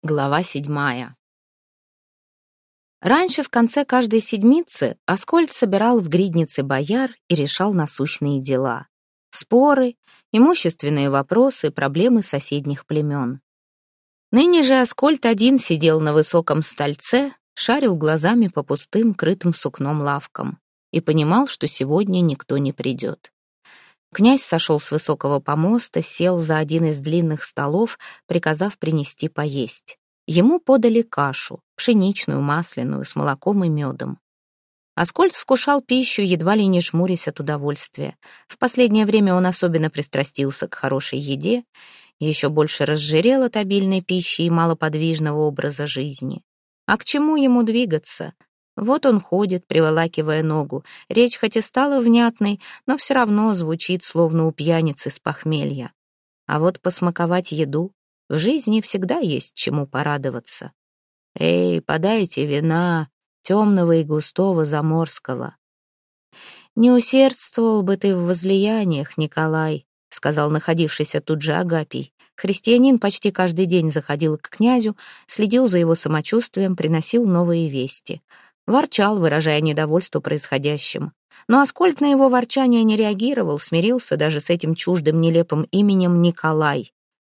Глава 7. Раньше, в конце каждой седмицы, Аскольд собирал в гриднице бояр и решал насущные дела. Споры, имущественные вопросы, проблемы соседних племен. Ныне же Аскольд один сидел на высоком стольце, шарил глазами по пустым, крытым сукном лавкам и понимал, что сегодня никто не придет. Князь сошел с высокого помоста, сел за один из длинных столов, приказав принести поесть. Ему подали кашу, пшеничную, масляную, с молоком и медом. Аскольд вкушал пищу, едва ли не жмурясь от удовольствия. В последнее время он особенно пристрастился к хорошей еде, еще больше разжирел от обильной пищи и малоподвижного образа жизни. А к чему ему двигаться? Вот он ходит, приволакивая ногу. Речь хоть и стала внятной, но все равно звучит, словно у пьяницы с похмелья. А вот посмаковать еду в жизни всегда есть чему порадоваться. «Эй, подайте вина, темного и густого заморского». «Не усердствовал бы ты в возлияниях, Николай», — сказал находившийся тут же Агапий. Христианин почти каждый день заходил к князю, следил за его самочувствием, приносил новые вести. Ворчал, выражая недовольство происходящим. Но Аскольд на его ворчание не реагировал, смирился даже с этим чуждым нелепым именем Николай.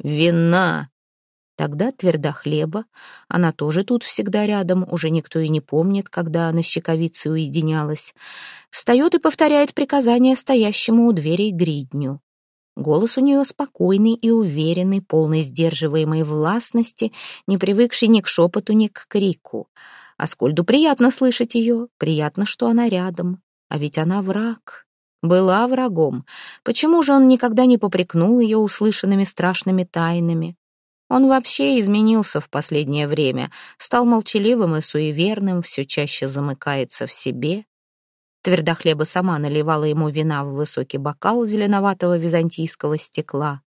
«Вина!» Тогда Твердохлеба, она тоже тут всегда рядом, уже никто и не помнит, когда она с щековицей уединялась, встает и повторяет приказание стоящему у дверей гридню. Голос у нее спокойный и уверенный, полный сдерживаемой властности, не привыкший ни к шепоту, ни к крику. Аскольду приятно слышать ее, приятно, что она рядом. А ведь она враг. Была врагом. Почему же он никогда не попрекнул ее услышанными страшными тайнами? Он вообще изменился в последнее время, стал молчаливым и суеверным, все чаще замыкается в себе. Твердохлеба сама наливала ему вина в высокий бокал зеленоватого византийского стекла.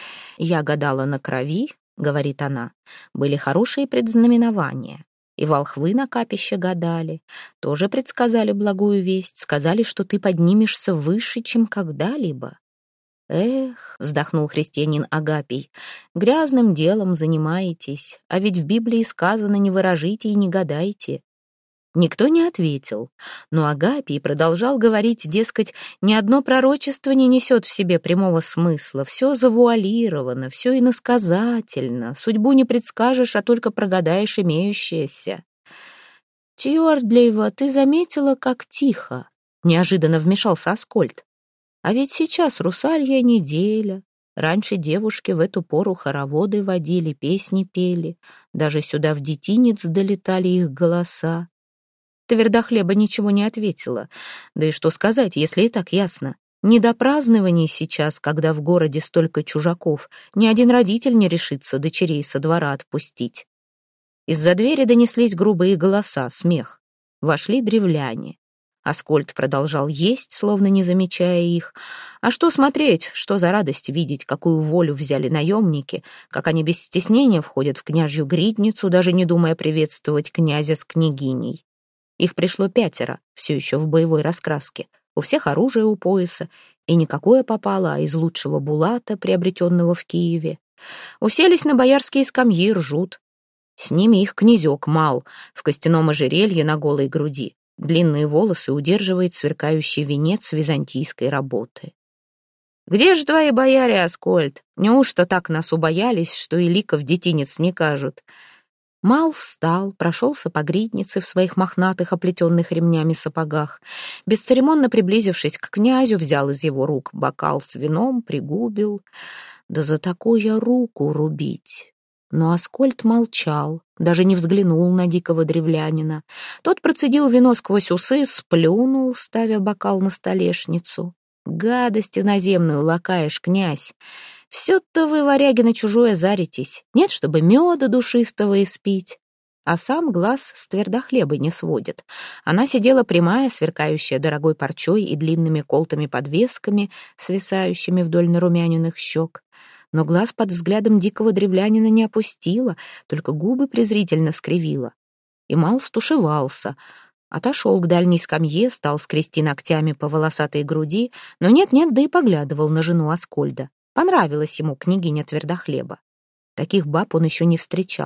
«Я гадала на крови», — говорит она, — «были хорошие предзнаменования. И волхвы на капище гадали, тоже предсказали благую весть, сказали, что ты поднимешься выше, чем когда-либо». «Эх», — вздохнул христианин Агапий, — «грязным делом занимаетесь, а ведь в Библии сказано: не выражите и не гадайте». Никто не ответил, но Агапий продолжал говорить, дескать, ни одно пророчество не несет в себе прямого смысла, все завуалировано, все иносказательно, судьбу не предскажешь, а только прогадаешь имеющееся. «Тьордлеева, ты заметила, как тихо?» — неожиданно вмешался Аскольд. «А ведь сейчас русалья неделя. Раньше девушки в эту пору хороводы водили, песни пели, даже сюда в детинец долетали их голоса». Твердохлеба ничего не ответила. Да и что сказать, если и так ясно. Не до празднований сейчас, когда в городе столько чужаков, ни один родитель не решится дочерей со двора отпустить. Из-за двери донеслись грубые голоса, смех. Вошли древляне. Аскольд продолжал есть, словно не замечая их. А что смотреть, что за радость видеть, какую волю взяли наемники, как они без стеснения входят в княжью гридницу, даже не думая приветствовать князя с княгиней. Их пришло 5, все еще в боевой раскраске. У всех оружие у пояса, и не какое попало, а из лучшего булата, приобретенного в Киеве. Уселись на боярские скамьи, ржут. С ними их князек Мал, в костяном ожерелье на голой груди. Длинные волосы удерживает сверкающий венец византийской работы. «Где же твои бояре, Аскольд? Неужто так нас убоялись, что и лика в детинец не кажут?» Мал встал, прошелся по гриднице в своих мохнатых, оплетенных ремнями сапогах. Бесцеремонно приблизившись к князю, взял из его рук бокал с вином, пригубил. Да за такую руку рубить! Но Аскольд молчал, даже не взглянул на дикого древлянина. Тот процедил вино сквозь усы, сплюнул, ставя бокал на столешницу. «Гадость иноземную лакаешь, князь! Все-то вы, варяги, на чужое заритесь. Нет, чтобы меда душистого испить». А сам глаз с Твердохлебой не сводит. Она сидела прямая, сверкающая дорогой парчой и длинными колтыми подвесками, свисающими вдоль нарумяненных щек. Но глаз под взглядом дикого древлянина не опустила, только губы презрительно скривила. И Мал стушевался. Отошел к дальней скамье, стал скрести ногтями по волосатой груди, но нет-нет, да и поглядывал на жену Аскольда. Понравилась ему княгиня Твердохлеба. Таких баб он еще не встречал.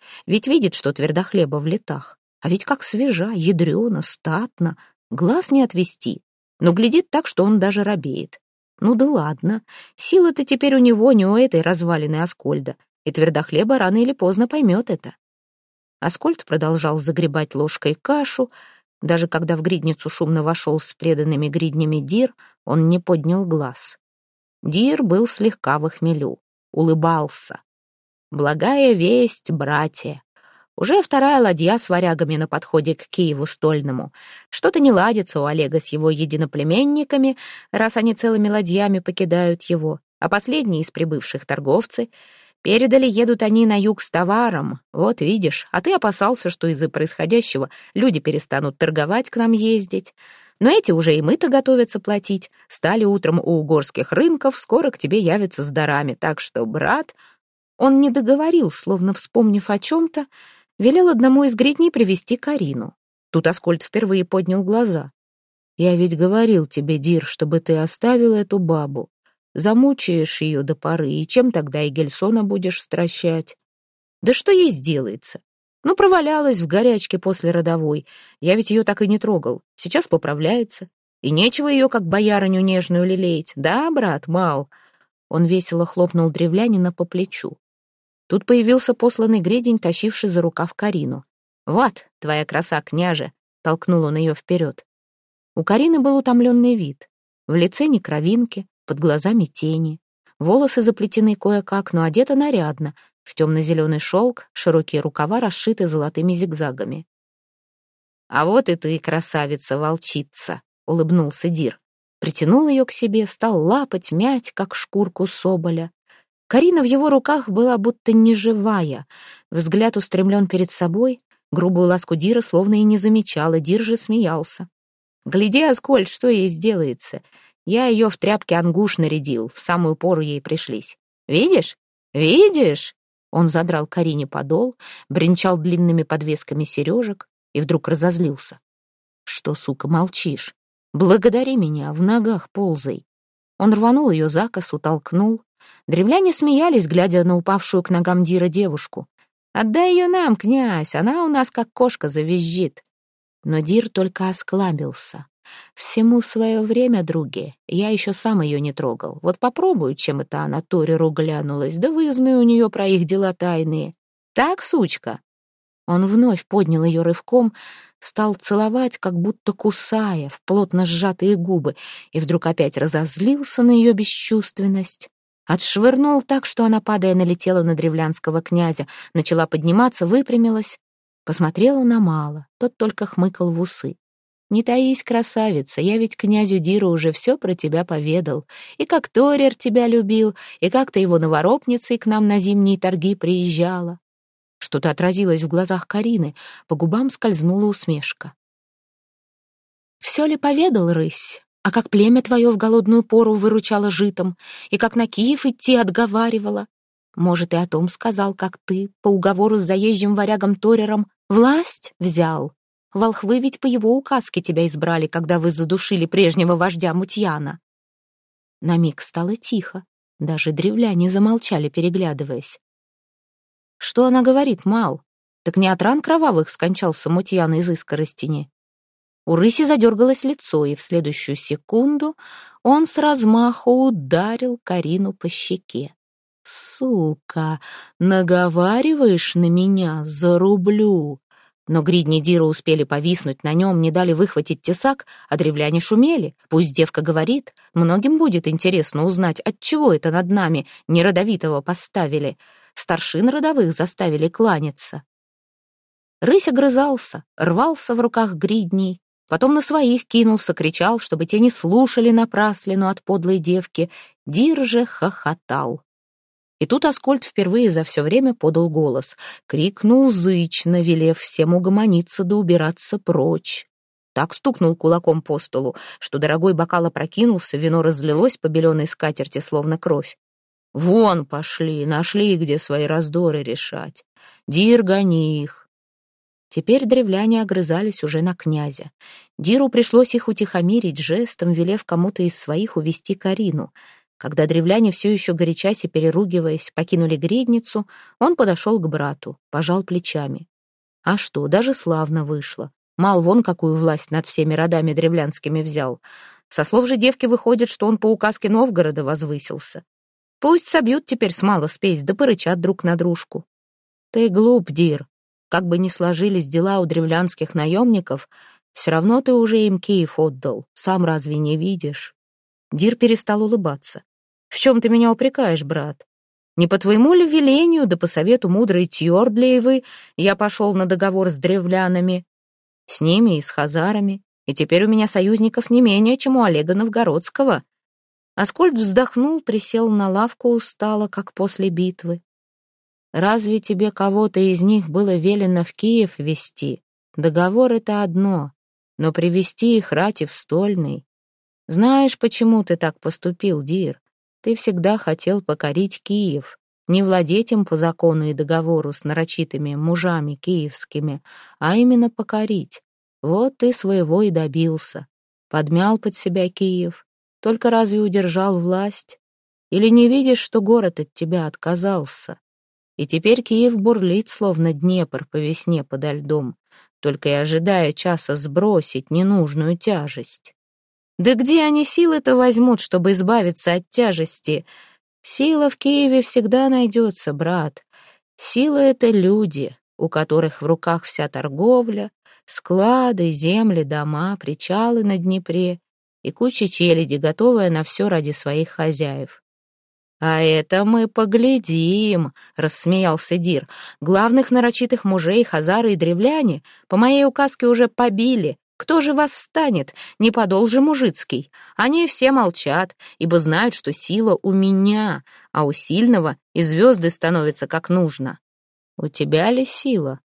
Ведь видит, что Твердохлеба в летах. А ведь как свежа, ядрена, статна, глаз не отвести. Но глядит так, что он даже робеет. Ну да ладно, сила-то теперь у него не у этой развалины Аскольда, и Твердохлеба рано или поздно поймет это. Аскольд продолжал загребать ложкой кашу. Даже когда в гридницу шумно вошел с преданными гриднями Дир, он не поднял глаз. Дир был слегка в хмелю, улыбался. Благая весть, братья. Уже вторая ладья с варягами на подходе к Киеву стольному. Что-то не ладится у Олега с его единоплеменниками, раз они целыми ладьями покидают его, а последние из прибывших торговцы передали, едут они на юг с товаром. Вот видишь, а ты опасался, что из-за происходящего люди перестанут торговать, к нам ездить. Но эти уже и мы-то готовятся платить. Стали утром у угорских рынков, скоро к тебе явятся с дарами. Так что, брат... Он не договорил, словно вспомнив о чем-то, велел одному из гридней привести Карину. Тут Аскольд впервые поднял глаза. «Я ведь говорил тебе, Дир, чтобы ты оставил эту бабу. Замучаешь ее до поры, и чем тогда Игельсона будешь стращать?» «Да что ей сделается? Ну, провалялась в горячке после родовой. Я ведь ее так и не трогал. Сейчас поправляется. И нечего ее, как боярыню нежную, лелеять. Да, брат, Мал?» Он весело хлопнул древлянина по плечу. Тут появился посланный гридень, тащивший за рукав Карину. «Вот, твоя краса, княже!» — толкнул он ее вперед. У Карины был утомленный вид. В лице ни кровинки, под глазами тени. Волосы заплетены кое-как, но одета нарядно, в темно-зеленый шелк, широкие рукава расшиты золотыми зигзагами. «А вот и ты, красавица-волчица!» — улыбнулся Дир. Притянул ее к себе, стал лапать, мять, как шкурку соболя. Карина в его руках была будто неживая. Взгляд устремлен перед собой, грубую ласку Дира словно и не замечала, Дир же смеялся. «Гляди, Аскольд, что ей сделается. Я ее в тряпке ангуш нарядил, в самую пору ей пришлись. Видишь? Видишь?» Он задрал Карине подол, бренчал длинными подвесками сережек и вдруг разозлился. «Что, сука, молчишь? Благодари меня, в ногах ползай». Он рванул ее за косу, толкнул. Древляне смеялись, глядя на упавшую к ногам Дира девушку. «Отдай ее нам, князь, она у нас как кошка завизжит». Но Дир только осклабился. «Всему свое время, други, я еще сам ее не трогал. Вот попробую, чем это она Тореру глянулась, да вызнаю у нее про их дела тайные. Так, сучка?» Он вновь поднял ее рывком, стал целовать, как будто кусая, в плотно сжатые губы, и вдруг опять разозлился на ее бесчувственность. Отшвырнул так, что она, падая, налетела на древлянского князя, начала подниматься, выпрямилась, посмотрела на Мала, тот только хмыкал в усы. «Не таись, красавица, я ведь князю Диру уже все про тебя поведал, и как Торер тебя любил, и как ты его новоропницей к нам на зимние торги приезжала». Что-то отразилось в глазах Карины, по губам скользнула усмешка. «Все ли поведал, рысь? А как племя твое в голодную пору выручало житом, и как на Киев идти отговаривала? Может, и о том сказал, как ты, по уговору с заезжим варягом Торером, власть взял? Волхвы ведь по его указке тебя избрали, когда вы задушили прежнего вождя Мутьяна». На миг стало тихо, даже древляне замолчали, переглядываясь. «Что она говорит, Мал? Так не от ран кровавых скончался Мутьян из искоростени?» У рыси задергалось лицо, и в следующую секунду он с размаху ударил Карину по щеке. «Сука, наговариваешь на меня, зарублю!» Но гридни Дира успели повиснуть на нем, не дали выхватить тесак, а древляне шумели. Пусть девка говорит, многим будет интересно узнать, отчего это над нами неродовитого поставили. Старшин родовых заставили кланяться. Рысь огрызался, рвался в руках гридней, потом на своих кинулся, кричал, чтобы те не слушали напраслину от подлой девки. Дир же хохотал. И тут Аскольд впервые за все время подал голос, крикнул зычно, велев всем угомониться да убираться прочь. Так стукнул кулаком по столу, что дорогой бокал опрокинулся, вино разлилось по беленой скатерти, словно кровь. «Вон пошли, нашли, где свои раздоры решать. Дир, гони их». Теперь древляне огрызались уже на князя. Диру пришлось их утихомирить жестом, велев кому-то из своих увести Карину. Когда древляне, все еще горячась и переругиваясь, покинули гридницу, он подошел к брату, пожал плечами. А что, даже славно вышло. Мал вон какую власть над всеми родами древлянскими взял. Со слов же девки выходит, что он по указке Новгорода возвысился. Пусть собьют теперь с мало спесь, да порычат друг на дружку. Ты глуп, Дир. Как бы ни сложились дела у древлянских наемников, все равно ты уже им Киев отдал. Сам разве не видишь? Дир перестал улыбаться. «В чем ты меня упрекаешь, брат? Не по твоему ли велению, да по совету мудрой Тьордлеевы я пошел на договор с древлянами, с ними и с хазарами, и теперь у меня союзников не менее, чем у Олега Новгородского». Аскольд вздохнул, присел на лавку устало, как после битвы. «Разве тебе кого-то из них было велено в Киев вести? Договор — это одно, но привести их рати в Стольный. Знаешь, почему ты так поступил, Дир? Ты всегда хотел покорить Киев, не владеть им по закону и договору с нарочитыми мужами киевскими, а именно покорить. Вот ты своего и добился. Подмял под себя Киев. Только разве удержал власть? Или не видишь, что город от тебя отказался? И теперь Киев бурлит, словно Днепр по весне подо льдом, только и ожидая часа сбросить ненужную тяжесть. Да где они силы-то возьмут, чтобы избавиться от тяжести? Сила в Киеве всегда найдется, брат. Сила — это люди, у которых в руках вся торговля, склады, земли, дома, причалы на Днепре и куча челяди, готовая на все ради своих хозяев. «А это мы поглядим», — рассмеялся Дир. «Главных нарочитых мужей, хазары и древляне, по моей указке уже побили. Кто же восстанет, не подол же мужицкий? Они все молчат, ибо знают, что сила у меня, а у сильного и звезды становятся как нужно. У тебя ли сила?»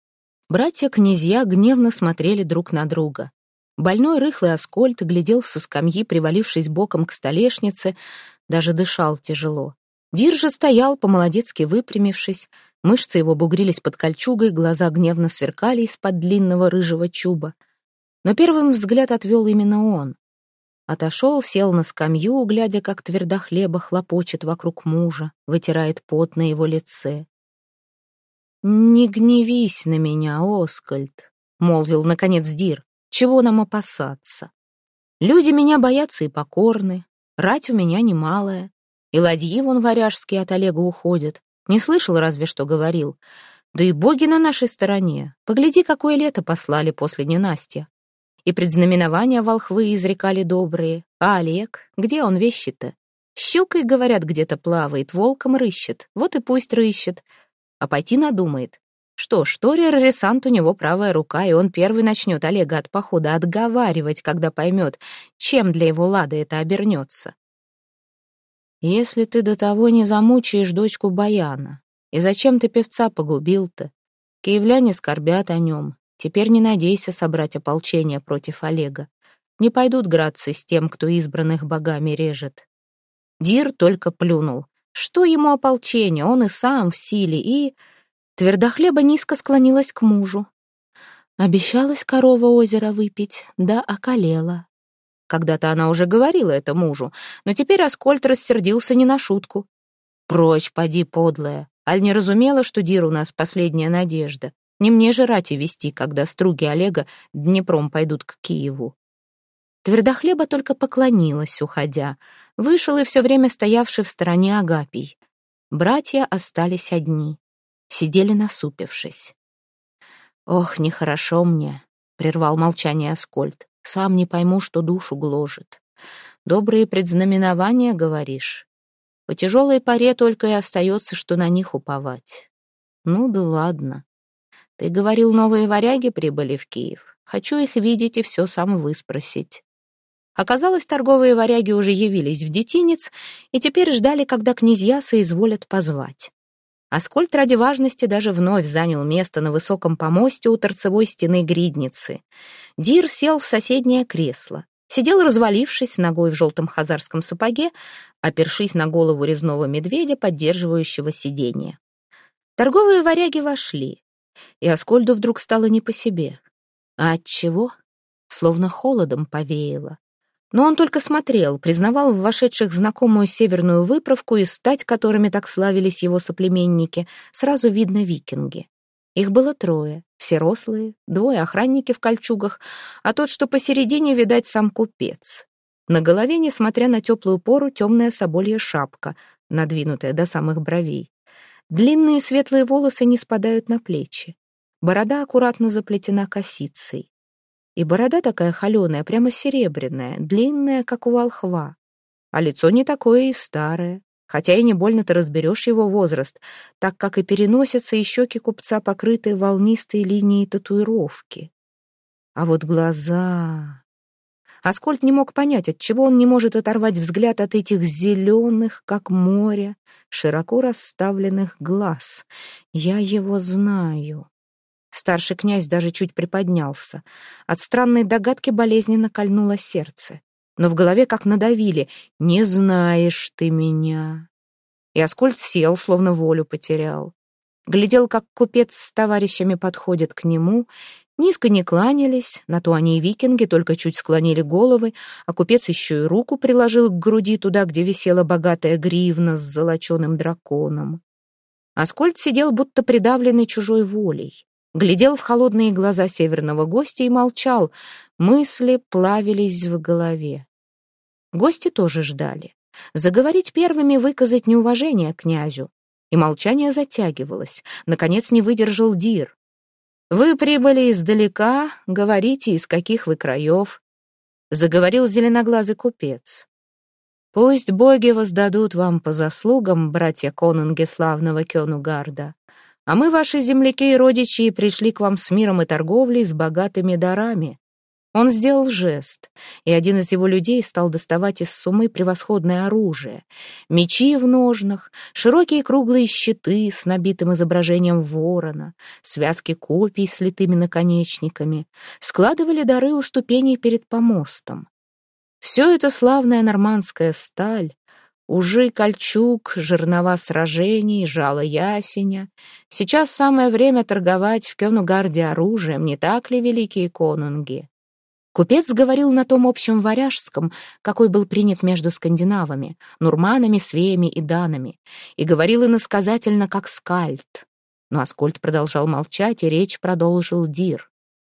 Братья-князья гневно смотрели друг на друга. Больной рыхлый Аскольд глядел со скамьи, привалившись боком к столешнице, даже дышал тяжело. Дир же стоял, по-молодецки выпрямившись, мышцы его бугрились под кольчугой, глаза гневно сверкали из-под длинного рыжего чуба. Но первым взгляд отвел именно он. Отошел, сел на скамью, глядя, как Твердохлеба хлопочет вокруг мужа, вытирает пот на его лице. «Не гневись на меня, Оскольд», — молвил, наконец, Дир. «Чего нам опасаться? Люди меня боятся и покорны, рать у меня немалая, и ладьи вон варяжские от Олега уходят. Не слышал, разве что говорил. Да и боги на нашей стороне. Погляди, какое лето послали после ненастья. И предзнаменования волхвы изрекали добрые. А Олег? Где он вещи-то? Щукой, говорят, где-то плавает, волком рыщет. Вот и пусть рыщет. А пойти надумает. Что ж, Торер Ресант у него правая рука, и он первый начнет Олега от похода отговаривать, когда поймет, чем для его лада это обернется. Если ты до того не замучаешь дочку Баяна, и зачем ты певца погубил-то? Киевляне скорбят о нем. Теперь не надейся собрать ополчение против Олега. Не пойдут градцы с тем, кто избранных богами режет. Дир только плюнул. Что ему ополчение? Он и сам в силе, и... Твердохлеба низко склонилась к мужу. Обещалась корова озера выпить, да околела. Когда-то она уже говорила это мужу, но теперь Аскольд рассердился не на шутку. «Прочь, поди, подлая! Аль не разумела, что Дир у нас последняя надежда? Не мне же рати вести, когда струги Олега Днепром пойдут к Киеву». Твердохлеба только поклонилась, уходя. Вышел и все время стоявший в стороне Агапий. Братья остались одни. Сидели насупившись. «Ох, нехорошо мне», — прервал молчание Аскольд. «Сам не пойму, что душу гложет. Добрые предзнаменования, говоришь? По тяжелой поре только и остается, что на них уповать. Ну да ладно. Ты говорил, новые варяги прибыли в Киев. Хочу их видеть и все сам выспросить». Оказалось, торговые варяги уже явились в детинец и теперь ждали, когда князья соизволят позвать. Аскольд ради важности даже вновь занял место на высоком помосте у торцевой стены гридницы. Дир сел в соседнее кресло. Сидел, развалившись, ногой в желтом хазарском сапоге, опершись на голову резного медведя, поддерживающего сиденье. Торговые варяги вошли, и Аскольду вдруг стало не по себе. А отчего? Словно холодом повеяло. Но он только смотрел, признавал в вошедших знакомую северную выправку и стать, которыми так славились его соплеменники, сразу видно викинги. Их было трое, все рослые, двое охранники в кольчугах, а тот, что посередине, видать, сам купец. На голове, несмотря на теплую пору, темная соболья шапка, надвинутая до самых бровей. Длинные светлые волосы не спадают на плечи. Борода аккуратно заплетена косицей. И борода такая холеная, прямо серебряная, длинная, как у волхва. А лицо не такое и старое, хотя и не больно-то разберешь его возраст, так как и переносятся и щеки купца, покрытые волнистой линией татуировки. А вот глаза... Аскольд не мог понять, отчего он не может оторвать взгляд от этих зеленых, как море, широко расставленных глаз. Я его знаю. Старший князь даже чуть приподнялся. От странной догадки болезненно кольнуло сердце. Но в голове как надавили: «Не знаешь ты меня». И Аскольд сел, словно волю потерял. Глядел, как купец с товарищами подходит к нему. Низко не кланялись, на то они и викинги, только чуть склонили головы, а купец еще и руку приложил к груди туда, где висела богатая гривна с золоченым драконом. Аскольд сидел, будто придавленный чужой волей. Глядел в холодные глаза северного гостя и молчал. Мысли плавились в голове. Гости тоже ждали. Заговорить первыми, выказать неуважение князю. И молчание затягивалось. Наконец не выдержал Дир. «Вы прибыли издалека, говорите, из каких вы краев», — заговорил зеленоглазый купец. «Пусть боги воздадут вам по заслугам, братья конунги славного Кёнугарда. А мы, ваши земляки и родичи, пришли к вам с миром и торговлей, с богатыми дарами». Он сделал жест, и один из его людей стал доставать из суммы превосходное оружие. Мечи в ножнах, широкие круглые щиты с набитым изображением ворона, связки копий с литыми наконечниками. Складывали дары у ступеней перед помостом. Все это славная нормандская сталь, ужи кольчуг, жернова сражений, жало ясеня. Сейчас самое время торговать в Кёнугарде оружием, не так ли, великие конунги? Купец говорил на том общем варяжском, какой был принят между скандинавами, нурманами, свеями и данами, и говорил иносказательно, как скальд. Но Аскольд продолжал молчать, и речь продолжил Дир.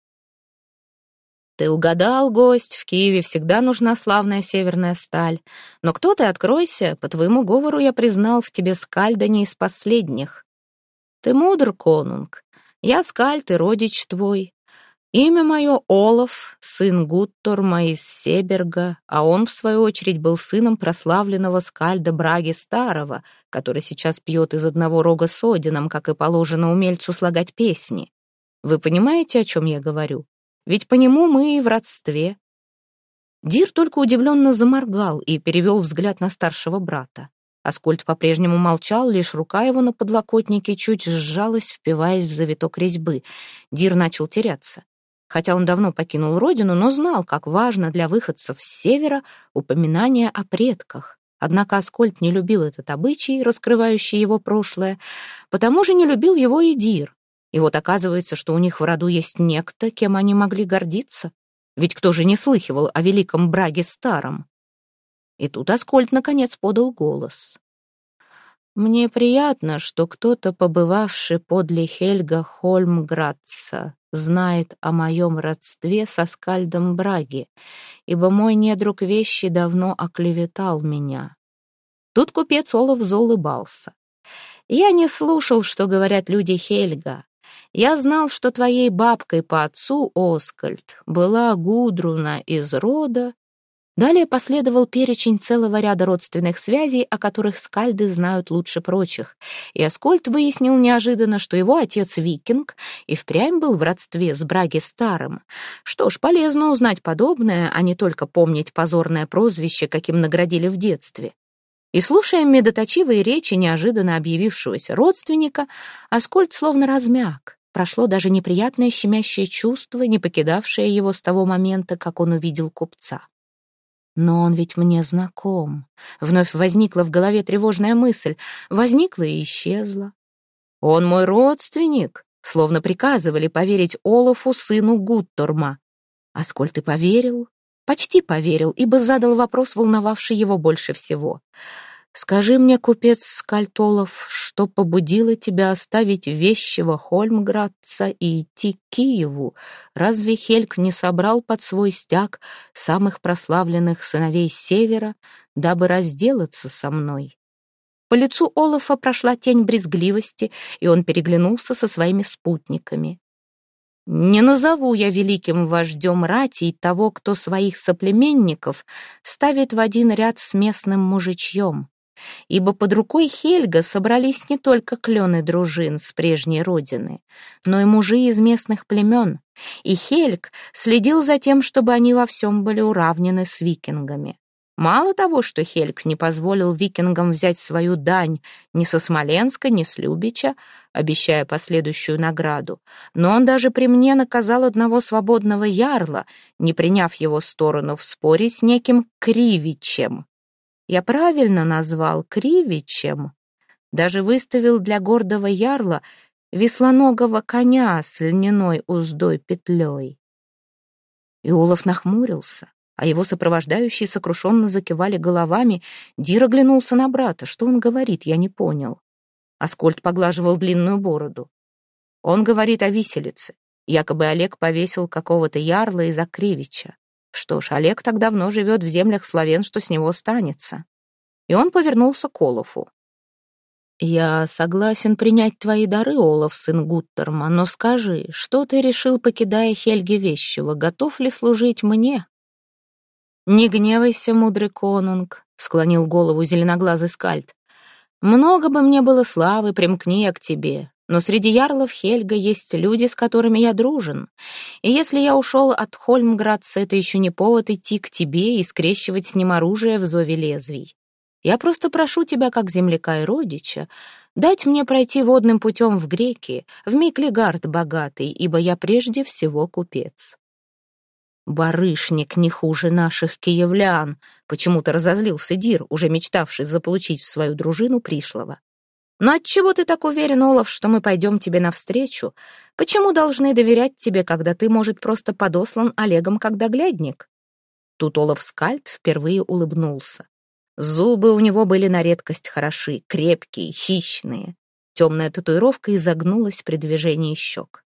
«Ты угадал, гость, в Киеве всегда нужна славная северная сталь. Но кто ты, откройся, по твоему говору я признал в тебе скальда не из последних. Ты мудр, конунг, я скальд и родич твой. Имя мое Олаф, сын Гутторма из Себерга, а он, в свою очередь, был сыном прославленного скальда Браги Старого, который сейчас пьет из одного рога с Одином, как и положено умельцу слагать песни. Вы понимаете, о чем я говорю? Ведь по нему мы и в родстве». Дир только удивленно заморгал и перевел взгляд на старшего брата. Аскольд по-прежнему молчал, лишь рука его на подлокотнике чуть сжалась, впиваясь в завиток резьбы. Дир начал теряться. Хотя он давно покинул родину, но знал, как важно для выходцев с севера упоминание о предках. Однако Аскольд не любил этот обычай, раскрывающий его прошлое, потому же не любил его и Дир. И вот оказывается, что у них в роду есть некто, кем они могли гордиться. Ведь кто же не слыхивал о великом Браге Старом? И тут Аскольд наконец подал голос. «Мне приятно, что кто-то, побывавший подле Хельга Хольмградца, знает о моем родстве со скальдом Браги, ибо мой недруг Вещи давно оклеветал меня». Тут купец Олаф заулыбался. «Я не слушал, что говорят люди Хельга. Я знал, что твоей бабкой по отцу, Оскальд, была Гудруна из рода». Далее последовал перечень целого ряда родственных связей, о которых скальды знают лучше прочих, и Аскольд выяснил неожиданно, что его отец викинг и впрямь был в родстве с Браги Старым. Что ж, полезно узнать подобное, а не только помнить позорное прозвище, каким наградили в детстве. И слушая медоточивые речи неожиданно объявившегося родственника, Аскольд словно размяк. Прошло даже неприятное щемящее чувство, не покидавшее его с того момента, как он увидел купца. «Но он ведь мне знаком». Вновь возникла в голове тревожная мысль. Возникла и исчезла. «Он мой родственник», словно приказывали поверить Олафу, сыну Гутторма. Аскольд и поверил. Почти поверил, ибо задал вопрос, волновавший его больше всего. «Скажи мне, купец Скальтолов, что побудило тебя оставить вещего Хольмградца и идти к Киеву? Разве Хельг не собрал под свой стяг самых прославленных сыновей Севера, дабы разделаться со мной?» По лицу Олафа прошла тень брезгливости, и он переглянулся со своими спутниками. «Не назову я великим вождем ратей того, кто своих соплеменников ставит в один ряд с местным мужичьем, ибо под рукой Хельга собрались не только клены дружин с прежней родины, но и мужи из местных племен, и Хельг следил за тем, чтобы они во всем были уравнены с викингами. Мало того, что Хельг не позволил викингам взять свою дань ни со Смоленска, ни с Любича, обещая последующую награду, но он даже при мне наказал одного свободного ярла, не приняв его сторону в споре с неким Кривичем. Я правильно назвал Кривичем, даже выставил для гордого ярла веслоногого коня с льняной уздой-петлей. И Олаф нахмурился, а его сопровождающие сокрушенно закивали головами. Дир оглянулся на брата. Что он говорит, я не понял. Аскольд поглаживал длинную бороду. Он говорит о виселице. Якобы Олег повесил какого-то ярла из-за Кривича. Что ж, Олег так давно живет в землях славян, что с него останется. И он повернулся к Олафу. «Я согласен принять твои дары, Олаф, сын Гуттерма, но скажи, что ты решил, покидая Хельги Вещего? Готов ли служить мне?» «Не гневайся, мудрый конунг», — склонил голову зеленоглазый скальд. «Много бы мне было славы, примкни я к тебе, но среди ярлов Хельга есть люди, с которыми я дружен, и если я ушел от Хольмградца, это еще не повод идти к тебе и скрещивать с ним оружие в зове лезвий. Я просто прошу тебя, как земляка и родича, дать мне пройти водным путем в греки, в Миклигард богатый, ибо я прежде всего купец». «Барышник не хуже наших киевлян», — почему-то разозлился Дир, уже мечтавший заполучить в свою дружину пришлого. «Но отчего ты так уверен, Олаф, что мы пойдем тебе навстречу? Почему должны доверять тебе, когда ты, может, просто подослан Олегом как доглядник?» Тут Олаф Скальд впервые улыбнулся. Зубы у него были на редкость хороши, крепкие, хищные. Темная татуировка изогнулась при движении щек.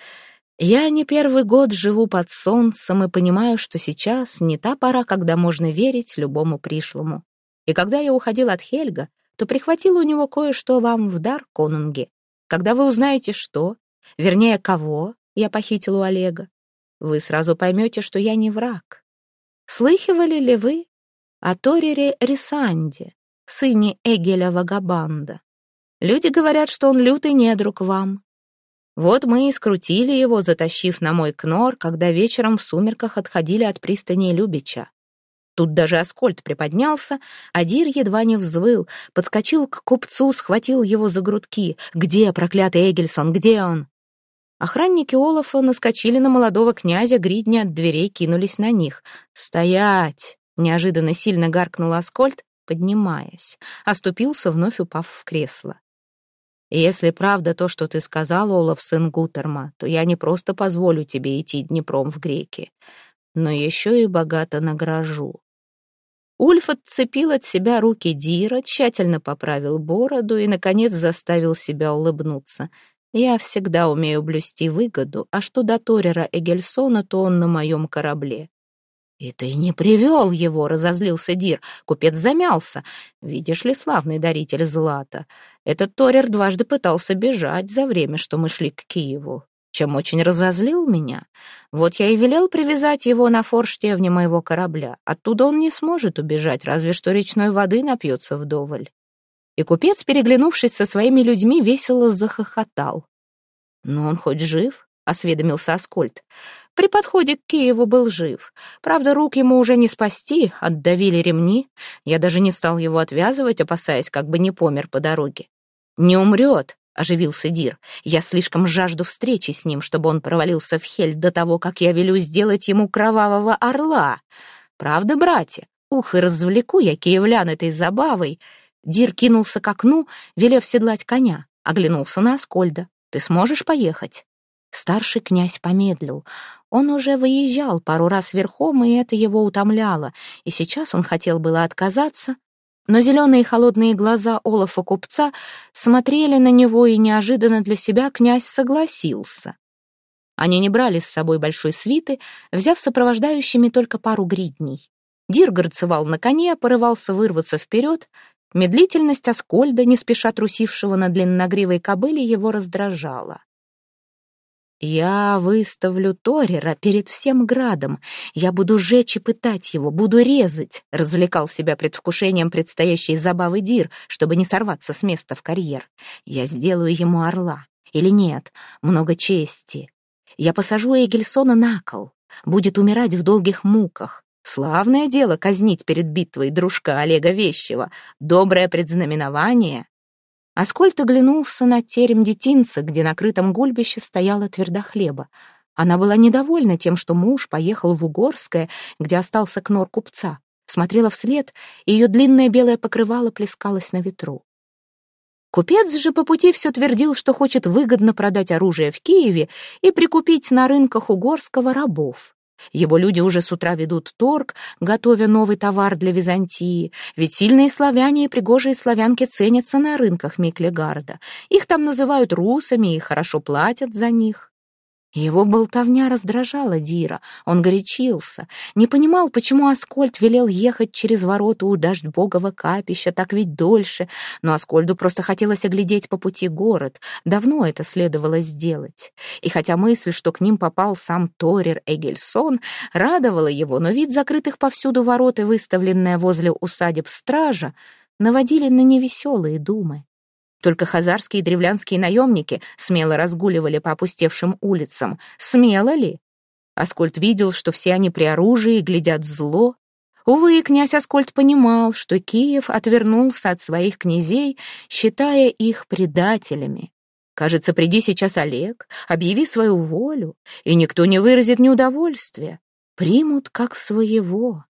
«Я не первый год живу под солнцем и понимаю, что сейчас не та пора, когда можно верить любому пришлому. И когда я уходил от Хельга, то прихватил у него кое-что вам в дар, конунги. Когда вы узнаете, что, вернее, кого я похитил у Олега, вы сразу поймете, что я не враг. Слыхивали ли вы о Торире Рисанде, сыне Эгеля Вагабанда? Люди говорят, что он лютый недруг вам. Вот мы и скрутили его, затащив на мой кнор, когда вечером в сумерках отходили от пристани Любича. Тут даже Аскольд приподнялся, а Дир едва не взвыл, подскочил к купцу, схватил его за грудки. «Где проклятый Эгельсон? Где он?» Охранники Олафа наскочили на молодого князя, гридни от дверей кинулись на них. «Стоять!» — неожиданно сильно гаркнул Аскольд, поднимаясь. Оступился, вновь упав в кресло. «Если правда то, что ты сказал, Олаф, сын Гуттерма, то я не просто позволю тебе идти Днепром в греки, но еще и богато награжу». Ульф отцепил от себя руки Дира, тщательно поправил бороду и, наконец, заставил себя улыбнуться. «Я всегда умею блюсти выгоду, а что до Торира Эгельсона, то он на моем корабле». «И ты не привел его», — разозлился Дир. Купец замялся. «Видишь ли, славный даритель злата, этот Торир дважды пытался бежать за время, что мы шли к Киеву, чем очень разозлил меня. Вот я и велел привязать его на форштевне моего корабля. Оттуда он не сможет убежать, разве что речной воды напьется вдоволь». И купец, переглянувшись со своими людьми, весело захохотал. «Но он хоть жив?» — осведомился Аскольд. «При подходе к Киеву был жив. Правда, рук ему уже не спасти, отдавили ремни. Я даже не стал его отвязывать, опасаясь, как бы не помер по дороге». «Не умрет», — оживился Дир. «Я слишком жажду встречи с ним, чтобы он провалился в Хель до того, как я велю сделать ему кровавого орла. Правда, братья? Ух, и развлеку я киевлян этой забавой». Дир кинулся к окну, велев седлать коня, оглянулся на Аскольда. «Ты сможешь поехать?» Старший князь помедлил. Он уже выезжал пару раз верхом, и это его утомляло, и сейчас он хотел было отказаться, но зеленые холодные глаза Олафа купца смотрели на него, и неожиданно для себя князь согласился. Они не брали с собой большой свиты, взяв сопровождающими только пару гридней. Дир горцевал на коне, порывался вырваться вперед. Медлительность Аскольда, не спеша трусившего на длинногривой кобыле, его раздражала. «Я выставлю Торера перед всем градом. Я буду жечь и пытать его, буду резать», — развлекал себя предвкушением предстоящей забавы Дир, чтобы не сорваться с места в карьер. «Я сделаю ему орла. Или нет, много чести. Я посажу Эгильсона на кол. Будет умирать в долгих муках. Славное дело казнить перед битвой дружка Олега Вещего. Доброе предзнаменование». Аскольд оглянулся на терем детинца, где на крытом гульбище стояла твердохлеба. Она была недовольна тем, что муж поехал в Угорское, где остался кнор купца. Смотрела вслед, и ее длинное белое покрывало плескалось на ветру. Купец же по пути все твердил, что хочет выгодно продать оружие в Киеве и прикупить на рынках Угорского рабов. Его люди уже с утра ведут торг, готовя новый товар для Византии, ведь сильные славяне и пригожие славянки ценятся на рынках Миклегарда. Их там называют русами и хорошо платят за них. Его болтовня раздражала Дира, он горячился, не понимал, почему Аскольд велел ехать через ворота у Дождьбогова капища, так ведь дольше, но Аскольду просто хотелось оглядеть по пути город, давно это следовало сделать. И хотя мысль, что к ним попал сам Торер Эгильсон, радовала его, но вид закрытых повсюду ворот и выставленная возле усадеб стража наводили на невеселые думы. Только хазарские и древлянские наемники смело разгуливали по опустевшим улицам. Смело ли? Аскольд видел, что все они при оружии и глядят зло. Увы, князь Аскольд понимал, что Киев отвернулся от своих князей, считая их предателями. Кажется, приди сейчас Олег, объяви свою волю, и никто не выразит неудовольствия. Примут как своего.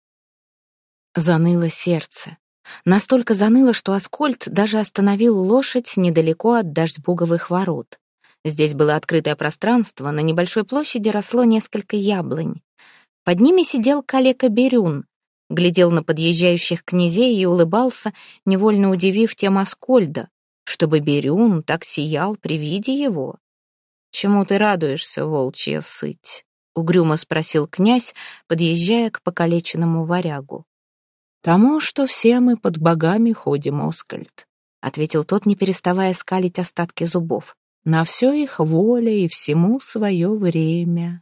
Заныло сердце. Настолько заныло, что Аскольд даже остановил лошадь недалеко от Дождьбоговых ворот. Здесь было открытое пространство, на небольшой площади росло несколько яблонь. Под ними сидел калека Берюн, глядел на подъезжающих князей и улыбался, невольно удивив тем Аскольда, чтобы Берюн так сиял при виде его. «Чему ты радуешься, волчья сыть?» — угрюмо спросил князь, подъезжая к покалеченному варягу. «Тому, что все мы под богами ходим, Оскольд», — ответил тот, не переставая скалить остатки зубов. «На все их воля и всему свое время».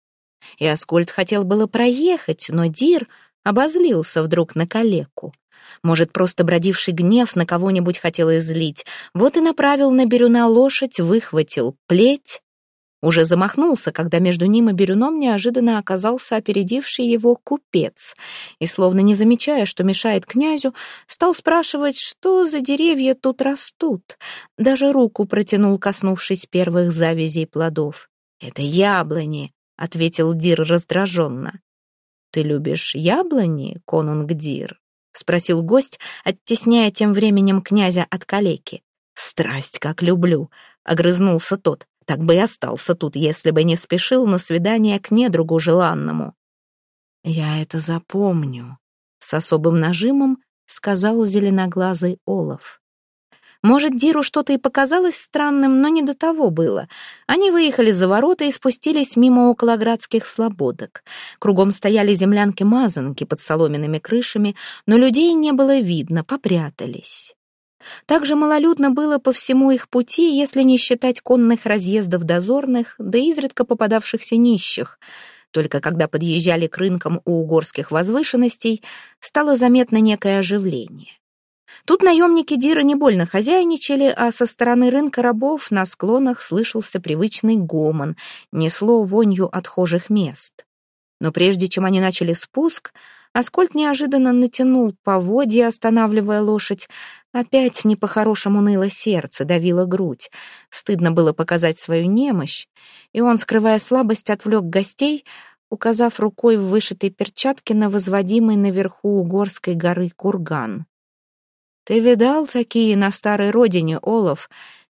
И Аскольд хотел было проехать, но Дир обозлился вдруг на калеку. Может, просто бродивший гнев на кого-нибудь хотел излить. Вот и направил на Берюна лошадь, выхватил плеть. Уже замахнулся, когда между ним и Берюном неожиданно оказался опередивший его купец, и, словно не замечая, что мешает князю, стал спрашивать, что за деревья тут растут. Даже руку протянул, коснувшись первых завязей плодов. «Это яблони», — ответил Дир раздраженно. «Ты любишь яблони, конунг Дир?» — спросил гость, оттесняя тем временем князя от калеки. «Страсть, как люблю», — огрызнулся тот. «Так бы и остался тут, если бы не спешил на свидание к недругу желанному». «Я это запомню», — с особым нажимом сказал зеленоглазый Олаф. Может, Диру что-то и показалось странным, но не до того было. Они выехали за ворота и спустились мимо околоградских слободок. Кругом стояли землянки-мазанки под соломенными крышами, но людей не было видно, попрятались. Также малолюдно было по всему их пути, если не считать конных разъездов дозорных, да изредка попадавшихся нищих. Только когда подъезжали к рынкам у угорских возвышенностей, стало заметно некое оживление. Тут наемники Дира не больно хозяйничали, а со стороны рынка рабов на склонах слышался привычный гомон, несло вонью отхожих мест. Но прежде чем они начали спуск, Аскольд неожиданно натянул поводья, останавливая лошадь. Опять не по-хорошему ныло сердце, давило грудь. Стыдно было показать свою немощь, и он, скрывая слабость, отвлек гостей, указав рукой в вышитой перчатке на возводимый наверху Угорской горы курган. «Ты видал такие на старой родине, Олаф?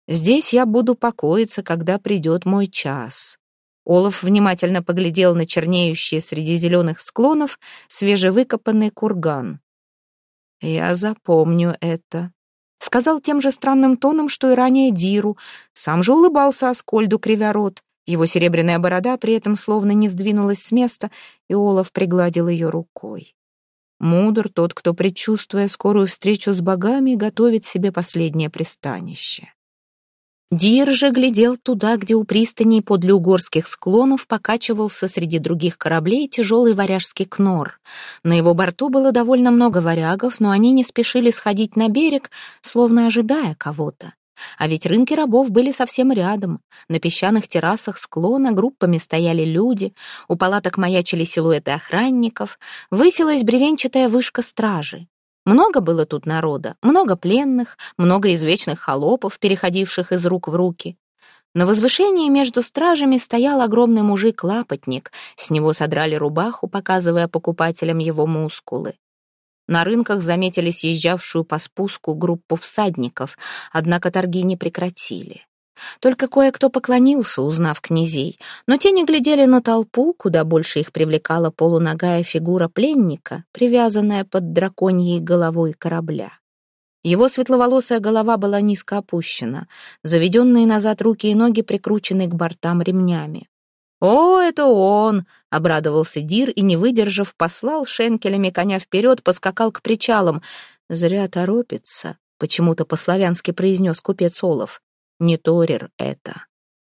Здесь я буду покоиться, когда придет мой час». Олаф внимательно поглядел на чернеющий среди зеленых склонов свежевыкопанный курган. «Я запомню это», — сказал тем же странным тоном, что и ранее Диру. Сам же улыбался Аскольду, кривя рот. Его серебряная борода при этом словно не сдвинулась с места, и Олаф пригладил ее рукой. Мудр тот, кто, предчувствуя скорую встречу с богами, готовит себе последнее пристанище. Дир же глядел туда, где у пристани подле угорских склонов покачивался среди других кораблей тяжелый варяжский кнор. На его борту было довольно много варягов, но они не спешили сходить на берег, словно ожидая кого-то. А ведь рынки рабов были совсем рядом. На песчаных террасах склона группами стояли люди, у палаток маячили силуэты охранников, высилась бревенчатая вышка стражи. Много было тут народа, много пленных, много извечных холопов, переходивших из рук в руки. На возвышении между стражами стоял огромный мужик-лапотник, с него содрали рубаху, показывая покупателям его мускулы. На рынках заметили съезжавшую по спуску группу всадников, однако торги не прекратили. Только кое-кто поклонился, узнав князей, но те не глядели на толпу, куда больше их привлекала полуногая фигура пленника, привязанная под драконьей головой корабля. Его светловолосая голова была низко опущена, заведенные назад руки и ноги прикручены к бортам ремнями. «О, это он!» — обрадовался Дир и, не выдержав, послал шенкелями коня вперед, поскакал к причалам. «Зря торопится», — почему-то по-славянски произнес купец Олаф. «Не Торир это».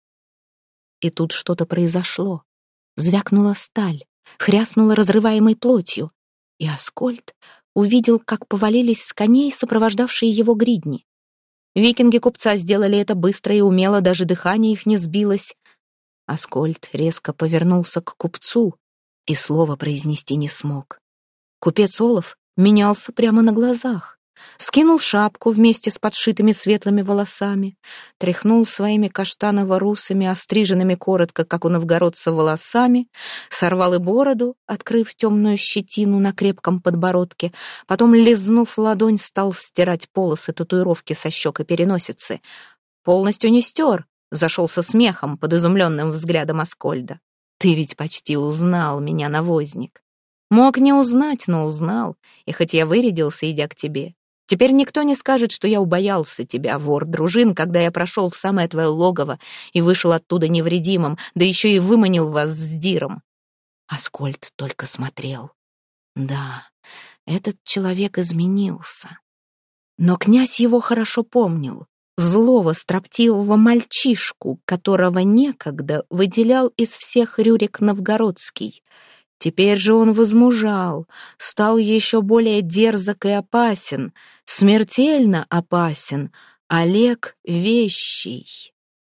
И тут что-то произошло. Звякнула сталь, хряснула разрываемой плотью, и Аскольд увидел, как повалились с коней сопровождавшие его гридни. Викинги купца сделали это быстро и умело, даже дыхание их не сбилось. Аскольд резко повернулся к купцу и слова произнести не смог. Купец Олаф менялся прямо на глазах. Скинул шапку вместе с подшитыми светлыми волосами, тряхнул своими каштаново-русыми, остриженными коротко, как у новгородца, волосами, сорвал и бороду, открыв темную щетину на крепком подбородке, потом, лизнув ладонь, стал стирать полосы татуировки со щек и переносицы. Полностью не стер, зашелся смехом под изумленным взглядом Аскольда. «Ты ведь почти узнал меня, навозник. Мог не узнать, но узнал, и хоть я вырядился, идя к тебе, теперь никто не скажет, что я убоялся тебя, вор дружин, когда я прошел в самое твое логово и вышел оттуда невредимым, да еще и выманил вас с Диром». Аскольд только смотрел. Да, этот человек изменился. Но князь его хорошо помнил. Злого, строптивого мальчишку, которого некогда выделял из всех Рюрик Новгородский. Теперь же он возмужал, стал еще более дерзок и опасен, смертельно опасен, Олег Вещий.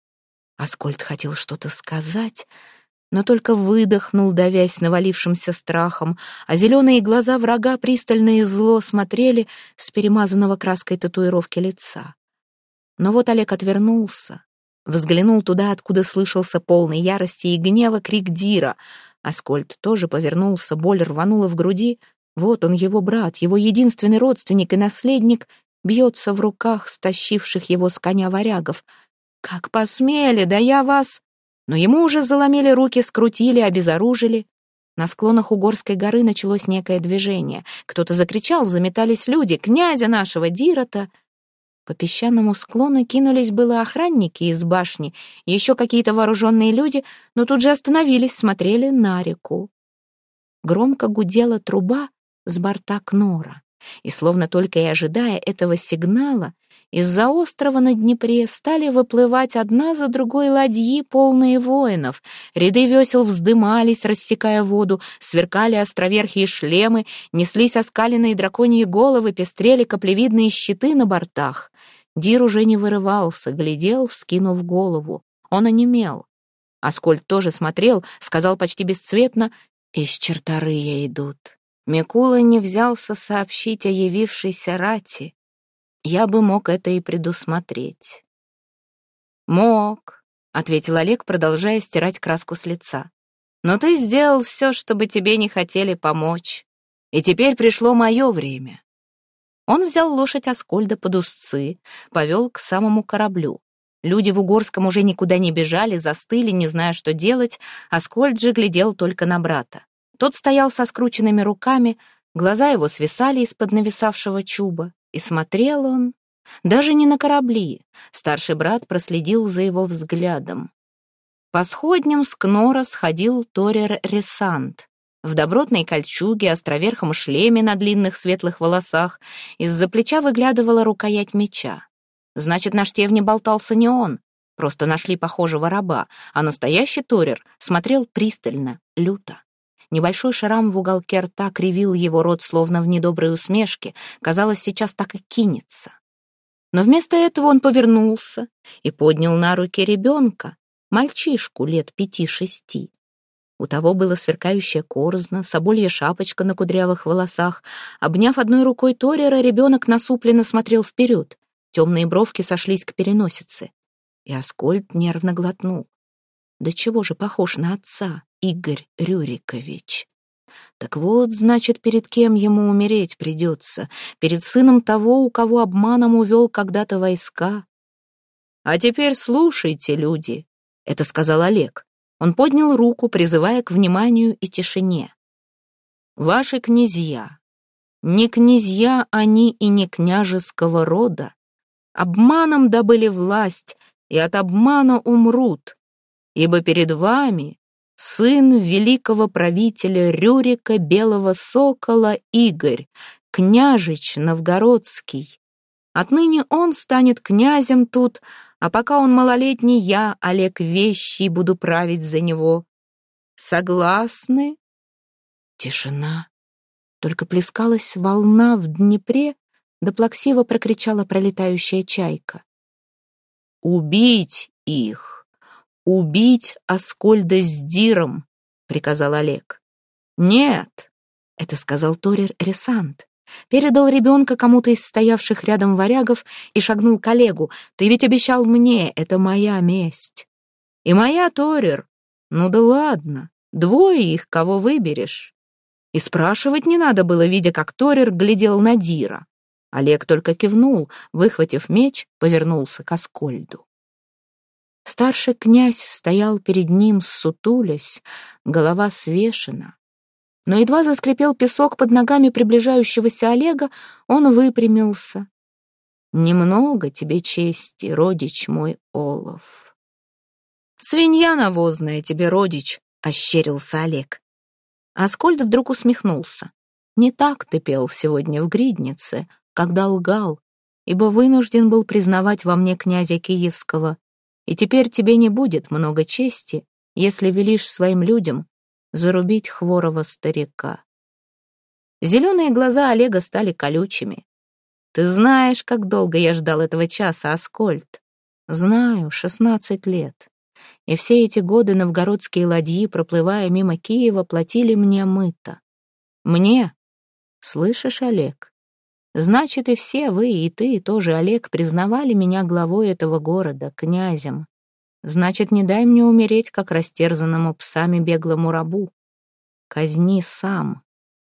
Аскольд хотел что-то сказать, но только выдохнул, давясь навалившимся страхом, а зеленые глаза врага пристально и зло смотрели с перемазанного краской татуировки лица. Но вот Олег отвернулся, взглянул туда, откуда слышался полный ярости и гнева крик Дира. Аскольд тоже повернулся, боль рванула в груди. Вот он, его брат, его единственный родственник и наследник, бьется в руках стащивших его с коня варягов. «Как посмели, да я вас...» Но ему уже заломили руки, скрутили, обезоружили. На склонах Угорской горы началось некое движение. Кто-то закричал, заметались люди. «Князя нашего Дира-то!» По песчаному склону кинулись было охранники из башни, еще какие-то вооруженные люди, но тут же остановились, смотрели на реку. Громко гудела труба с борта Кнора, и, словно только и ожидая этого сигнала, из-за острова на Днепре стали выплывать одна за другой ладьи, полные воинов. Ряды весел вздымались, рассекая воду, сверкали островерхие шлемы, неслись оскаленные драконьи головы, пестрели каплевидные щиты на бортах. Дир уже не вырывался, глядел, вскинув голову. Он онемел. Аскольд тоже смотрел, сказал почти бесцветно: «Из Черторыя идут». Микула не взялся сообщить о явившейся рати. Я бы мог это и предусмотреть. «Мог», — ответил Олег, продолжая стирать краску с лица. «Но ты сделал все, чтобы тебе не хотели помочь. И теперь пришло мое время». Он взял лошадь Аскольда под узцы, повел к самому кораблю. Люди в Угорском уже никуда не бежали, застыли, не зная, что делать, Аскольд же глядел только на брата. Тот стоял со скрученными руками, глаза его свисали из-под нависавшего чуба, и смотрел он даже не на корабли. Старший брат проследил за его взглядом. По сходням с Кнора сходил Торер Ресант. В добротной кольчуге, островерхом шлеме на длинных светлых волосах, из-за плеча выглядывала рукоять меча. Значит, на штевне болтался не он, просто нашли похожего раба, а настоящий Торер смотрел пристально, люто. Небольшой шрам в уголке рта кривил его рот, словно в недоброй усмешке, казалось, сейчас так и кинется. Но вместо этого он повернулся и поднял на руки ребенка, мальчишку лет 5-6. У того было сверкающее корзно, соболья шапочка на кудрявых волосах. Обняв одной рукой Торера, ребенок насупленно смотрел вперед. Темные бровки сошлись к переносице. И Аскольд нервно глотнул. Да чего же похож на отца, Игорь Рюрикович? Так вот, значит, перед кем ему умереть придется. Перед сыном того, у кого обманом увел когда-то войска. «А теперь слушайте, люди», — это сказал Олег. Он поднял руку, призывая к вниманию и тишине. «Ваши князья, не князья они и не княжеского рода, обманом добыли власть и от обмана умрут, ибо перед вами сын великого правителя Рюрика Белого Сокола Игорь, княжич новгородский. Отныне он станет князем тут, а пока он малолетний, я, Олег Вещий, буду править за него. Согласны?» Тишина. Только плескалась волна в Днепре, да плаксиво прокричала пролетающая чайка. «Убить их! Убить Аскольда с Диром!» — приказал Олег. «Нет!» — это сказал Торер Ресант. Передал ребенка кому-то из стоявших рядом варягов и шагнул к Олегу. «Ты ведь обещал мне, это моя месть». «И моя, Торер. Ну да ладно, двое их, кого выберешь». И спрашивать не надо было, видя, как Торер глядел на Дира. Олег только кивнул, выхватив меч, повернулся к Аскольду. Старший князь стоял перед ним, ссутулясь, голова свешена. Но едва заскрипел песок под ногами приближающегося Олега, он выпрямился. «Немного тебе чести, родич мой Олов». «Свинья навозная тебе, родич», — ощерился Олег. Аскольд вдруг усмехнулся. «Не так ты пел сегодня в Гриднице, когда лгал, ибо вынужден был признавать во мне князя Киевского, и теперь тебе не будет много чести, если велишь своим людям зарубить хворого старика». Зеленые глаза Олега стали колючими. «Ты знаешь, как долго я ждал этого часа, Аскольд?» «Знаю, 16 лет. И все эти годы новгородские ладьи, проплывая мимо Киева, платили мне мыто. Мне? Слышишь, Олег? Значит, и все вы, и ты тоже, Олег, признавали меня главой этого города, князем. Значит, не дай мне умереть, как растерзанному псами беглому рабу. Казни сам».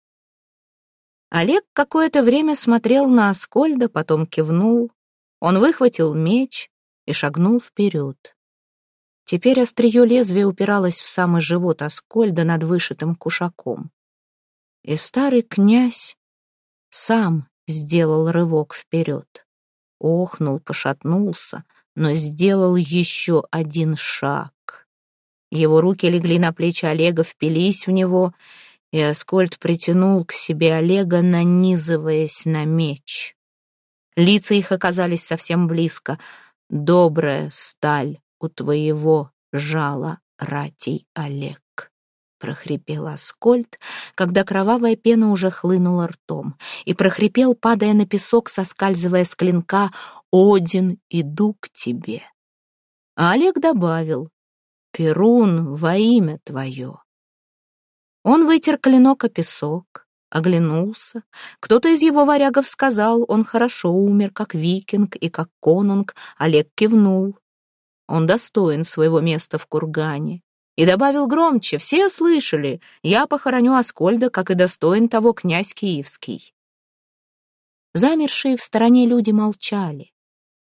Олег какое-то время смотрел на Аскольда, потом кивнул. Он выхватил меч и шагнул вперед. Теперь острие лезвия упиралось в самый живот Аскольда над вышитым кушаком. И старый князь сам сделал рывок вперед. Охнул, пошатнулся, но сделал еще один шаг. Его руки легли на плечи Олега, впились в него, и Аскольд притянул к себе Олега, нанизываясь на меч. Лица их оказались совсем близко. «Добрая сталь у твоего жала, ратей, Олег», — прохрипел Аскольд, когда кровавая пена уже хлынула ртом, и прохрипел, падая на песок, соскальзывая с клинка: «Один, иду к тебе». А Олег добавил: «Перун, во имя твое». Он вытер клинок о песок, оглянулся. Кто-то из его варягов сказал: «Он хорошо умер, как викинг и как конунг». Олег кивнул. Он достоин своего места в кургане. И добавил громче: «Все слышали, я похороню Аскольда, как и достоин того князь Киевский». Замершие в стороне люди молчали.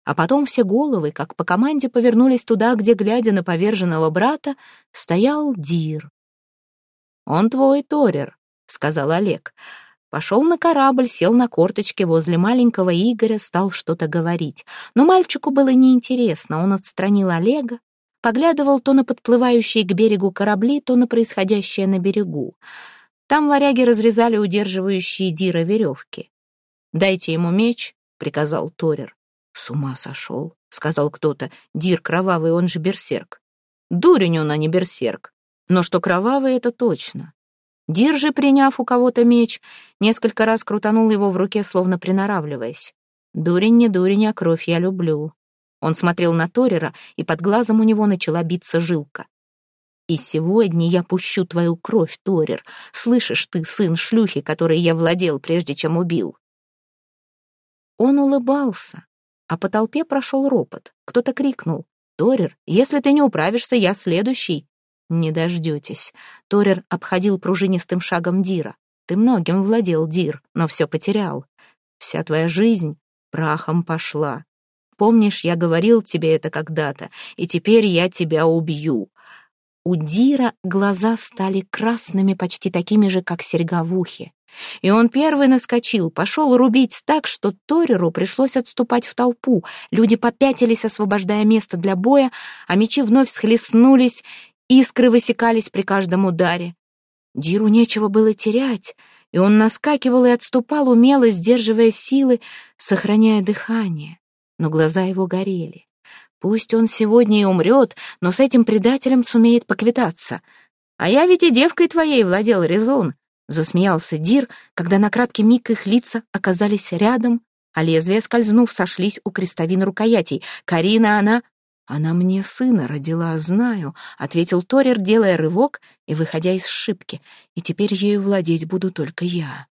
А потом все головы, как по команде, повернулись туда, где, глядя на поверженного брата, стоял Дир. «Он твой, Торер», — сказал Олег. Пошел на корабль, сел на корточки возле маленького Игоря, стал что-то говорить. Но мальчику было неинтересно, он отстранил Олега, поглядывал то на подплывающие к берегу корабли, то на происходящее на берегу. Там варяги разрезали удерживающие Дира веревки. «Дайте ему меч», — приказал Торер. «С ума сошел», — сказал кто-то. «Дир кровавый, он же берсерк». «Дурень он, а не берсерк. Но что кровавый, это точно». Дир же, приняв у кого-то меч, несколько раз крутанул его в руке, словно приноравливаясь. «Дурень не дурень, а кровь я люблю». Он смотрел на Торера, и под глазом у него начала биться жилка. «И сегодня я пущу твою кровь, Торер. Слышишь ты, сын шлюхи, которой я владел, прежде чем убил?» Он улыбался, а по толпе прошел ропот. Кто-то крикнул: «Торер, если ты не управишься, я следующий». «Не дождетесь». Торер обходил пружинистым шагом Дира. «Ты многим владел, Дир, но все потерял. Вся твоя жизнь прахом пошла. Помнишь, я говорил тебе это когда-то, и теперь я тебя убью». У Дира глаза стали красными, почти такими же, как серьга в ухе. И он первый наскочил, пошел рубить так, что Тореру пришлось отступать в толпу. Люди попятились, освобождая место для боя, а мечи вновь схлестнулись, искры высекались при каждом ударе. Диру нечего было терять, и он наскакивал и отступал, умело сдерживая силы, сохраняя дыхание. Но глаза его горели. Пусть он сегодня и умрет, но с этим предателем сумеет поквитаться. «А я ведь и девкой твоей владел, Резун», — засмеялся Дир, когда на краткий миг их лица оказались рядом, а лезвия, скользнув, сошлись у крестовин рукоятей. «Карина, она мне сына родила, знаю», — ответил Торер, делая рывок и выходя из сшибки. «И теперь ею владеть буду только я».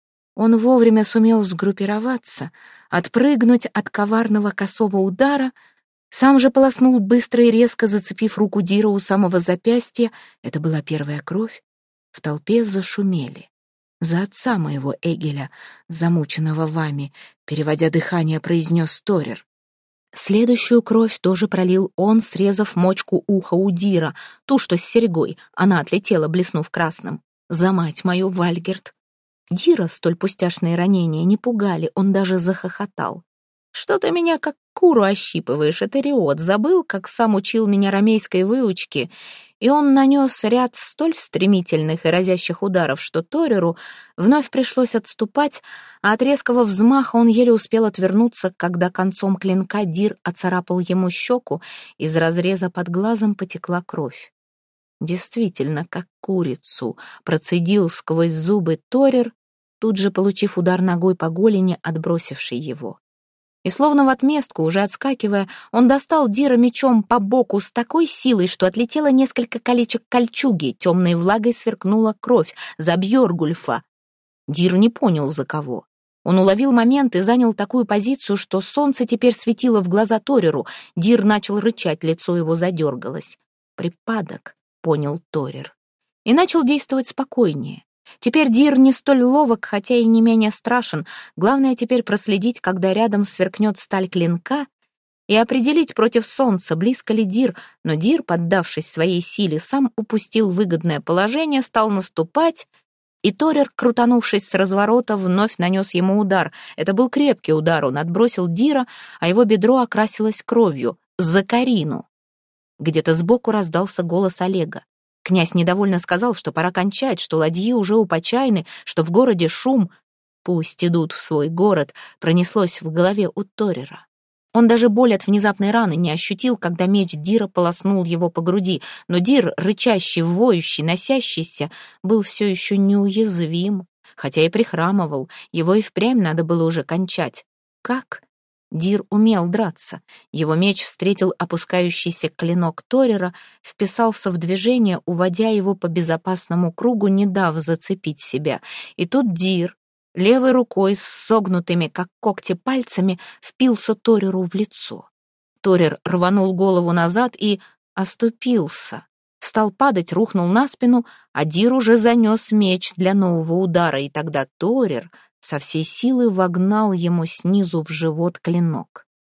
Он вовремя сумел сгруппироваться, отпрыгнуть от коварного косого удара, сам же полоснул быстро и резко, зацепив руку Дира у самого запястья. Это была первая кровь. В толпе зашумели. «За отца моего Эгеля, замученного вами», — переводя дыхание, произнес Торер. Следующую кровь тоже пролил он, срезав мочку уха у Дира, ту, что с серьгой. Она отлетела, блеснув красным. «За мать мою, Вальгерт!» Дира столь пустяшные ранения не пугали, он даже захохотал. «Что ты меня как куру ощипываешь, Этериот? Забыл, как сам учил меня рамейской выучке?» И он нанес ряд столь стремительных и разящих ударов, что Тореру вновь пришлось отступать, а от резкого взмаха он еле успел отвернуться, когда концом клинка Дир оцарапал ему щеку, из разреза под глазом потекла кровь. Действительно, как курицу, процедил сквозь зубы Торер, тут же получив удар ногой по голени, отбросивший его. И словно в отместку, уже отскакивая, он достал Дира мечом по боку с такой силой, что отлетело несколько колечек кольчуги, темной влагой сверкнула кровь за Бьоргульфа. Дир не понял, за кого. Он уловил момент и занял такую позицию, что солнце теперь светило в глаза Тореру. Дир начал рычать, лицо его задергалось. «Припадок», — понял Торер. И начал действовать спокойнее. Теперь Дир не столь ловок, хотя и не менее страшен. Главное теперь проследить, когда рядом сверкнет сталь клинка, и определить против солнца, близко ли Дир. Но Дир, поддавшись своей силе, сам упустил выгодное положение, стал наступать, и Торер, крутанувшись с разворота, вновь нанес ему удар. Это был крепкий удар, он отбросил Дира, а его бедро окрасилось кровью. «За Карину!» Где-то сбоку раздался голос Олега. Князь недовольно сказал, что пора кончать, что ладьи уже упочайны, что в городе шум. «Пусть идут в свой город», пронеслось в голове у Торера. Он даже боль от внезапной раны не ощутил, когда меч Дира полоснул его по груди, но Дир, рычащий, воющий, носящийся, был все еще неуязвим, хотя и прихрамывал, его и впрямь надо было уже кончать. Как? Дир умел драться. Его меч встретил опускающийся клинок Торера, вписался в движение, уводя его по безопасному кругу, не дав зацепить себя. И тут Дир левой рукой с согнутыми, как когти, пальцами впился Тореру в лицо. Торер рванул голову назад и оступился. Стал падать, рухнул на спину, а Дир уже занес меч для нового удара, и тогда Торер со всей силы вогнал ему снизу в живот клинок.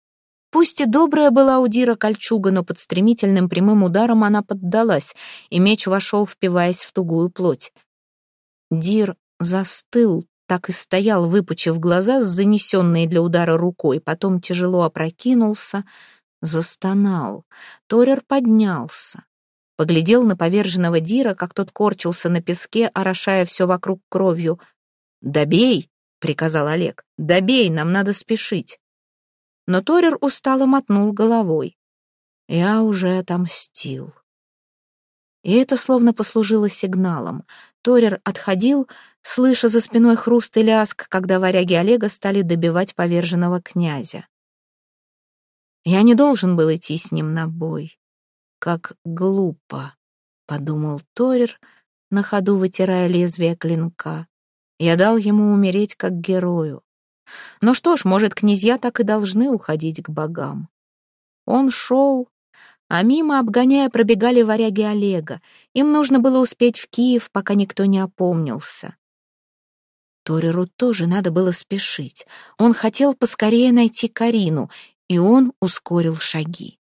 Пусть и добрая была у Дира кольчуга, но под стремительным прямым ударом она поддалась, и меч вошел, впиваясь в тугую плоть. Дир застыл, так и стоял, выпучив глаза с занесенной для удара рукой, потом тяжело опрокинулся, застонал. Торер поднялся, поглядел на поверженного Дира, как тот корчился на песке, орошая все вокруг кровью. «Добей!» — приказал Олег. «Добей, нам надо спешить!» Но Торер устало мотнул головой. «Я уже отомстил». И это словно послужило сигналом. Торер отходил, слыша за спиной хруст и лязг, когда варяги Олега стали добивать поверженного князя. «Я не должен был идти с ним на бой. Как глупо», — подумал Торер, на ходу вытирая лезвие клинка. «Я дал ему умереть как герою. Но что ж, может, князья так и должны уходить к богам». Он шел, а мимо, обгоняя, пробегали варяги Олега. Им нужно было успеть в Киев, пока никто не опомнился. Тореру тоже надо было спешить. Он хотел поскорее найти Карину, и он ускорил шаги.